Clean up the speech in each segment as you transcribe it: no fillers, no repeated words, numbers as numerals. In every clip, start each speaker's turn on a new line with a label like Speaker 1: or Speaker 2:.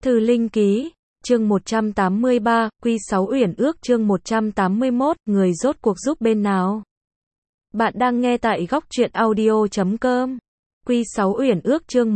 Speaker 1: Thư Linh Ký, chương 183, Quy 6 Uyển Ước chương 181, người rốt cuộc giúp bên nào? Bạn đang nghe tại góc truyện audio.com. Quy 6 Uyển Ước chương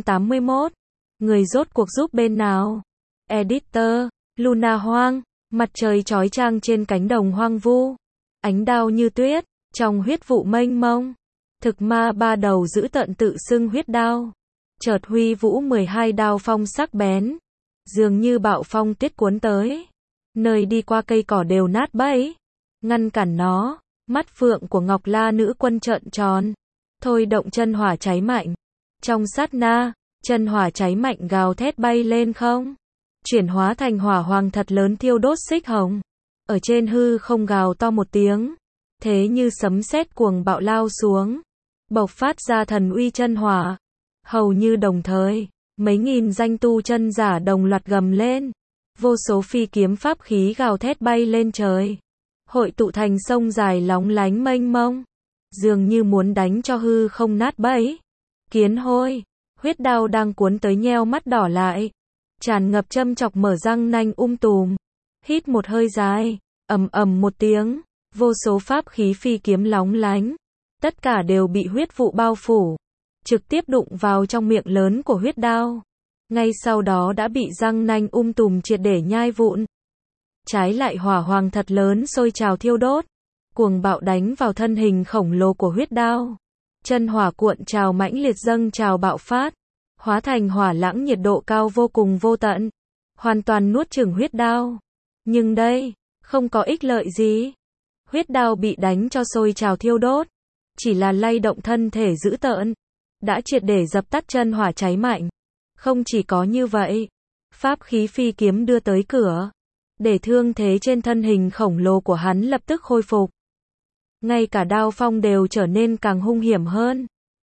Speaker 1: 181, người rốt cuộc giúp bên nào? Editor, Luna Hoang, mặt trời chói chang trên cánh đồng hoang vu, ánh đao như tuyết, trong huyết vụ mênh mông. Thực ma ba đầu giữ tận tự xưng huyết đao. Chợt huy vũ 12 đao phong sắc bén, dường như bạo phong tiết cuốn tới. Nơi đi qua cây cỏ đều nát bấy, ngăn cản nó. Mắt phượng của Ngọc La nữ quân trợn tròn, thôi động chân hỏa cháy mạnh. Trong sát na, chân hỏa cháy mạnh gào thét bay lên không, chuyển hóa thành hỏa hoàng thật lớn thiêu đốt xích hồng. Ở trên hư không gào to một tiếng, thế như sấm sét cuồng bạo lao xuống, bộc phát ra thần uy chân hỏa. Hầu như đồng thời, mấy nghìn danh tu chân giả đồng loạt gầm lên, vô số phi kiếm pháp khí gào thét bay lên trời, hội tụ thành sông dài lóng lánh mênh mông, dường như muốn đánh cho hư không nát bấy. Kiến hôi, huyết đao đang cuốn tới nheo mắt đỏ lại, tràn ngập châm chọc mở răng nanh tùm, hít một hơi dài, ầm ầm một tiếng, vô số pháp khí phi kiếm lóng lánh, tất cả đều bị huyết vụ bao phủ, trực tiếp đụng vào trong miệng lớn của huyết đao. Ngay sau đó đã bị răng nanh tùm triệt để nhai vụn. Trái lại hỏa hoàng thật lớn sôi trào thiêu đốt, cuồng bạo đánh vào thân hình khổng lồ của huyết đao. Chân hỏa cuộn trào mãnh liệt dâng trào bạo phát, hóa thành hỏa lãng nhiệt độ cao vô cùng vô tận, hoàn toàn nuốt chửng huyết đao. Nhưng đây, không có ích lợi gì. Huyết đao bị đánh cho sôi trào thiêu đốt, chỉ là lay động thân thể dữ tợn, đã triệt để dập tắt chân hỏa cháy mạnh. Không chỉ có như vậy, pháp khí phi kiếm đưa tới cửa, để thương thế trên thân hình khổng lồ của hắn lập tức khôi phục. Ngay cả đao phong đều trở nên càng hung hiểm hơn.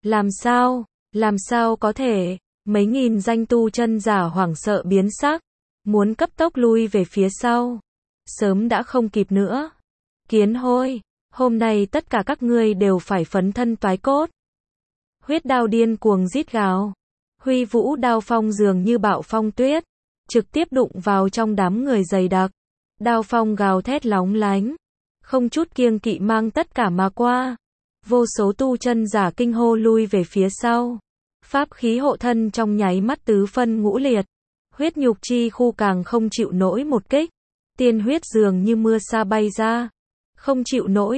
Speaker 1: Làm sao có thể? Mấy nghìn danh tu chân giả hoảng sợ biến sắc, muốn cấp tốc lui về phía sau. Sớm đã không kịp nữa. Kiến hôi, hôm nay tất cả các ngươi đều phải phấn thân toái cốt. Huyết đao điên cuồng rít gào, huy vũ đao phong dường như bạo phong tuyết, trực tiếp đụng vào trong đám người dày đặc. Đao phong gào thét lóng lánh, không chút kiêng kỵ mang tất cả mà qua. Vô số tu chân giả kinh hô lui về phía sau. Pháp khí hộ thân trong nháy mắt tứ phân ngũ liệt. Huyết nhục chi khu càng không chịu nổi một kích. Tiên huyết dường như mưa sa bay ra. Không chịu nổi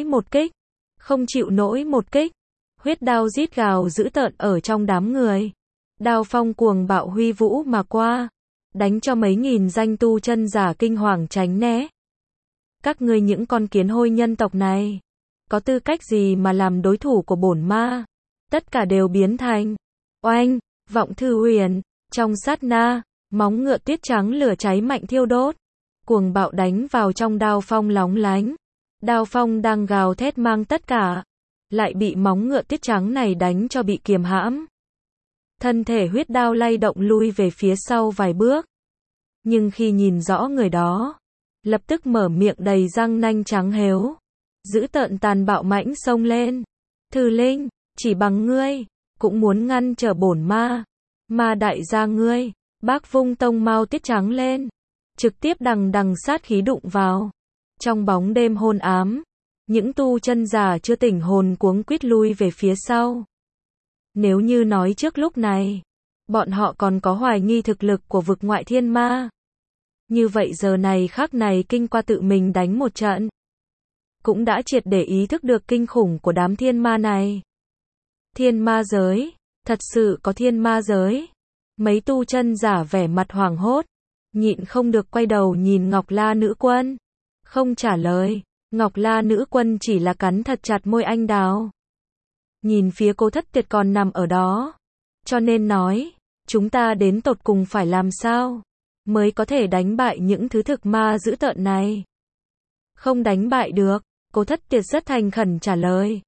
Speaker 1: một kích. Huyết đao rít gào dữ tợn ở trong đám người. Đao phong cuồng bạo huy vũ mà qua, đánh cho mấy nghìn danh tu chân giả kinh hoàng tránh né. Các ngươi những con kiến hôi nhân tộc này, có tư cách gì mà làm đối thủ của bổn ma? Tất cả đều biến thành oanh, vọng thư huyền. Trong sát na, móng ngựa tuyết trắng lửa cháy mạnh thiêu đốt, cuồng bạo đánh vào trong đao phong lóng lánh. Đao phong đang gào thét mang tất cả, lại bị móng ngựa tuyết trắng này đánh cho bị kiềm hãm. Thân thể huyết đao lay động lui về phía sau vài bước. Nhưng khi nhìn rõ người đó, lập tức mở miệng đầy răng nanh trắng hếu, dữ tợn tàn bạo mãnh xông lên. Thư Linh, chỉ bằng ngươi, cũng muốn ngăn trở bổn ma. Ma đại gia ngươi, bác vung tông mao tiết trắng lên, trực tiếp đằng sát khí đụng vào. Trong bóng đêm hôn ám, những tu chân giả chưa tỉnh hồn cuống quýt lui về phía sau. Nếu như nói trước lúc này, bọn họ còn có hoài nghi thực lực của vực ngoại thiên ma, như vậy giờ này khắc này kinh qua tự mình đánh một trận, cũng đã triệt để ý thức được kinh khủng của đám thiên ma này. Thiên ma giới, thật sự có thiên ma giới. Mấy tu chân giả vẻ mặt hoảng hốt, nhịn không được quay đầu nhìn Ngọc La nữ quân. Không trả lời, Ngọc La nữ quân chỉ là cắn thật chặt môi anh đào. Nhìn phía Cố Thất Tuyệt còn nằm ở đó, cho nên nói, chúng ta đến tột cùng phải làm sao mới có thể đánh bại những thứ thực ma dữ tợn này? Không đánh bại được, Cố Thất Tuyệt rất thành khẩn trả lời.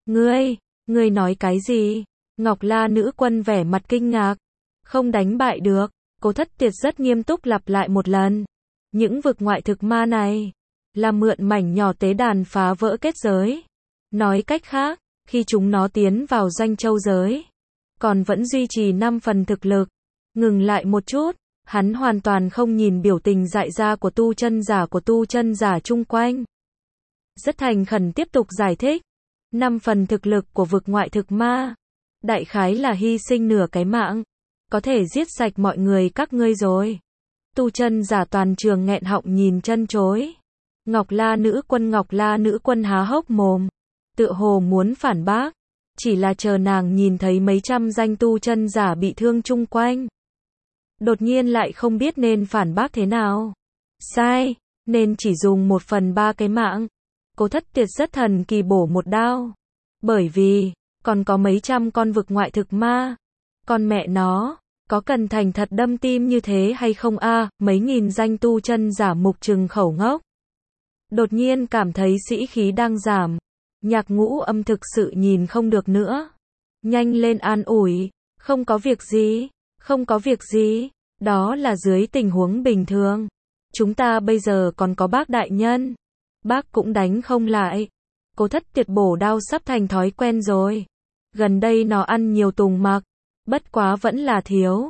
Speaker 1: Ngươi nói cái gì? Ngọc La nữ quân vẻ mặt kinh ngạc. Không đánh bại được, Cố Thất Tuyệt rất nghiêm túc lặp lại một lần. Những vực ngoại thực ma này, là mượn mảnh nhỏ tế đàn phá vỡ kết giới. Nói cách khác, khi chúng nó tiến vào doanh châu giới, còn vẫn duy trì 5 phần thực lực. Ngừng lại một chút, Hắn hoàn toàn không nhìn biểu tình dại ra của tu chân giả chung quanh. Rất thành khẩn tiếp tục giải thích. 5 phần thực lực của vực ngoại thực ma. Đại khái là hy sinh nửa cái mạng. Có thể giết sạch mọi người các ngươi rồi. Tu chân giả toàn trường nghẹn họng nhìn chân chối. Ngọc La nữ quân há hốc mồm. Tựa hồ muốn phản bác. Chỉ là chờ nàng nhìn thấy mấy trăm danh tu chân giả bị thương chung quanh. Đột nhiên lại không biết nên phản bác thế nào. Sai, nên chỉ dùng 1/3 cái mạng. Cố Thất Tuyệt rất thần kỳ bổ một đao. Bởi vì, còn có mấy trăm con vực ngoại thực ma. Con mẹ nó, có cần thành thật đâm tim như thế hay không a? Mấy nghìn danh tu chân giả mục trừng khẩu ngốc. Đột nhiên cảm thấy sĩ khí đang giảm. Nhạc Ngũ Âm thực sự nhìn không được nữa. Nhanh lên an ủi. Không có việc gì. Không có việc gì. Đó là dưới tình huống bình thường. Chúng ta bây giờ còn có bác đại nhân. Bác cũng đánh không lại. Cố Thất Tuyệt bổ đao sắp thành thói quen rồi. Gần đây nó ăn nhiều tùng mặc. Bất quá vẫn là thiếu.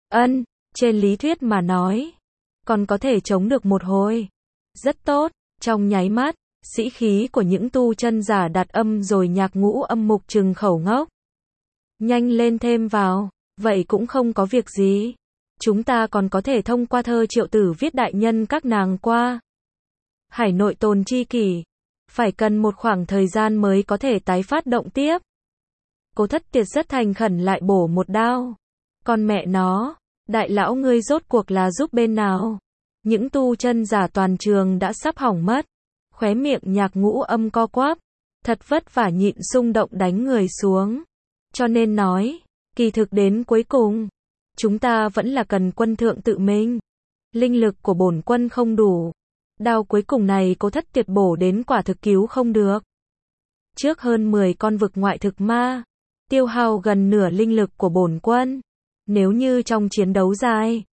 Speaker 1: Trên lý thuyết mà nói. Còn có thể chống được một hồi. Rất tốt. Trong nháy mắt, sĩ khí của những tu chân giả đạt âm rồi. Nhạc Ngũ Âm mục trừng khẩu ngốc. Nhanh lên thêm vào. Vậy cũng không có việc gì. Chúng ta còn có thể thông qua thơ Triệu Tử viết đại nhân các nàng qua. Hải nội tồn chi kỷ. Phải cần một khoảng thời gian mới có thể tái phát động tiếp. Cố Thất Tuyệt rất thành khẩn lại bổ một đao. Con mẹ nó, đại lão ngươi rốt cuộc là giúp bên nào? Những tu chân giả toàn trường đã sắp hỏng mất. Khóe miệng Nhạc Ngũ Âm co quắp. Thật vất vả nhịn xung động đánh người xuống. Cho nên nói, kỳ thực đến cuối cùng, chúng ta vẫn là cần quân thượng tự mình. Linh lực của bổn quân không đủ. Đao cuối cùng này Cố Thất Tuyệt bổ đến quả thực cứu không được. Trước hơn 10 con vực ngoại thực ma, tiêu hao gần nửa linh lực của bổn quân. Nếu như trong chiến đấu dài,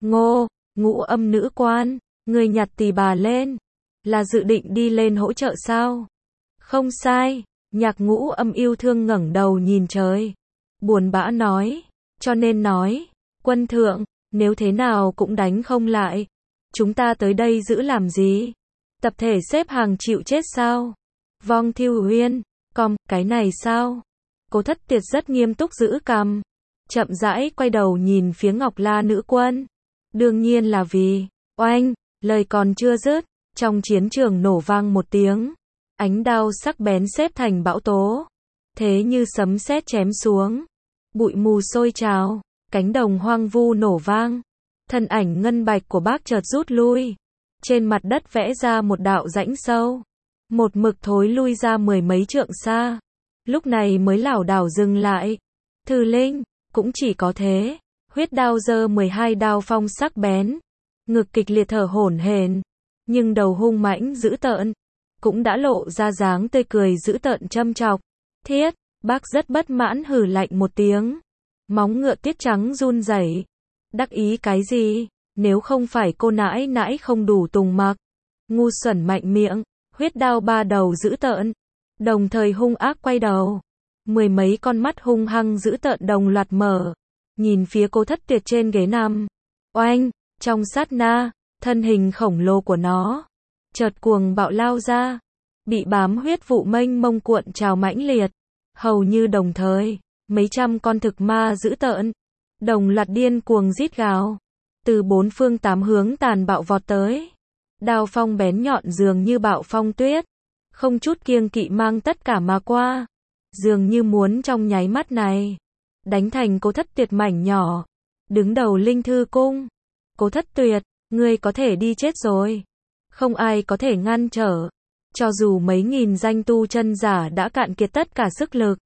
Speaker 1: Ngũ Âm nữ quan, người nhặt tỳ bà lên, là dự định đi lên hỗ trợ sao? Không sai, Nhạc Ngũ Âm yêu thương ngẩng đầu nhìn trời. Buồn bã nói, cho nên nói, quân thượng, nếu thế nào cũng đánh không lại. Chúng ta tới đây giữ làm gì? Tập thể xếp hàng chịu chết sao? Vong Thiêu Huyên, cái này sao? Cố Thất Tuyệt rất nghiêm túc giữ cằm. Chậm rãi quay đầu nhìn phía Ngọc La nữ quân. Đương nhiên là vì, oanh, lời còn chưa dứt, trong chiến trường nổ vang một tiếng. Ánh đao sắc bén xếp thành bão tố. Thế như sấm sét chém xuống. Bụi mù sôi trào, cánh đồng hoang vu nổ vang. Thân ảnh ngân bạch của bác chợt rút lui. Trên mặt đất vẽ ra một đạo rãnh sâu. Một mực thối lui ra 10 mấy trượng xa. Lúc này mới lảo đảo dừng lại. Thư linh, cũng chỉ có thế. Huyết đao giơ 12 đao phong sắc bén. Ngực kịch liệt thở hổn hển. Nhưng đầu hung mãnh dữ tợn. Cũng đã lộ ra dáng tươi cười dữ tợn châm chọc. Thiết, bác rất bất mãn hừ lạnh một tiếng. Móng ngựa tiết trắng run rẩy. Đắc ý cái gì? Nếu không phải cô nãi nãi không đủ tùng mặc. Ngu xuẩn mạnh miệng. Huyết đao ba đầu dữ tợn. Đồng thời hung ác quay đầu. 10 mấy con mắt hung hăng dữ tợn đồng loạt mở. Nhìn phía Cố Thất Tuyệt trên ghế nằm. Oanh, trong sát na, thân hình khổng lồ của nó chợt cuồng bạo lao ra. Bị bám huyết vụ mênh mông cuộn trào mãnh liệt. Hầu như đồng thời, mấy trăm con thực ma dữ tợn. Đồng loạt điên cuồng rít gào. Từ 4 phương 8 hướng tàn bạo vọt tới. Đao phong bén nhọn dường như bạo phong tuyết. Không chút kiêng kỵ mang tất cả mà qua. Dường như muốn trong nháy mắt này đánh thành Cố Thất Tuyệt mảnh nhỏ. Đứng đầu Linh Thư Cung. Cố Thất Tuyệt, ngươi có thể đi chết rồi. Không ai có thể ngăn trở. Cho dù mấy nghìn danh tu chân giả đã cạn kiệt tất cả sức lực.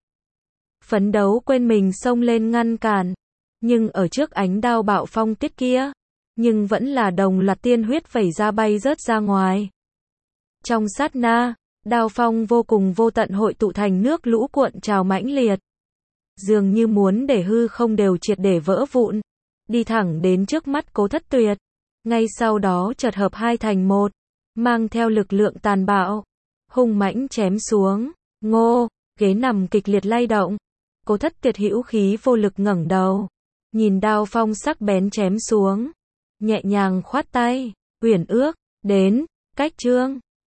Speaker 1: Phấn đấu quên mình xông lên ngăn cản. Nhưng ở trước ánh đao bạo phong tuyết kia. Nhưng vẫn là đồng loạt tiên huyết vẩy ra bay rớt ra ngoài. Trong sát na, đao phong vô cùng vô tận hội tụ thành nước lũ cuộn trào mãnh liệt. Dường như muốn để hư không đều triệt để vỡ vụn. Đi thẳng đến trước mắt Cố Thất Tuyệt. Ngay sau đó chợt hợp hai thành một. Mang theo lực lượng tàn bạo. Hung mãnh chém xuống. Ghế nằm kịch liệt lay động. Cố Thất Tuyệt hữu khí vô lực ngẩng đầu. Nhìn đao phong sắc bén chém xuống. nhẹ nhàng khoát tay. Uyển ước, đến, cách chương.